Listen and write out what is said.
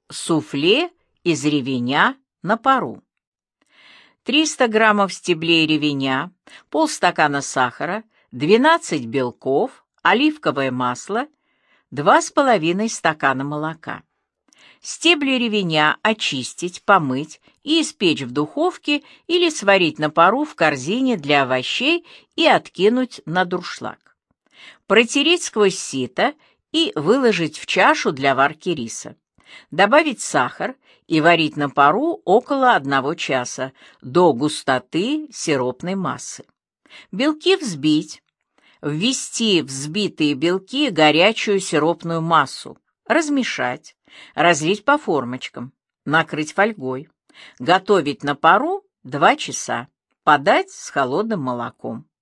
Суфле из ревеня на пару. 300 граммов стеблей ревеня, полстакана сахара, 12 белков, оливковое масло, 2,5 стакана молока. Стебли ревеня очистить, помыть и испечь в духовке или сварить на пару в корзине для овощей и откинуть на дуршлаг. Протереть сквозь сито и выложить в чашу для варки риса. Добавить сахар и варить на пару около 1 часа до густоты сиропной массы. Белки взбить. Ввести в взбитые белки горячую сиропную массу. Размешать. Разлить по формочкам. Накрыть фольгой. Готовить на пару 2 часа. Подать с холодным молоком.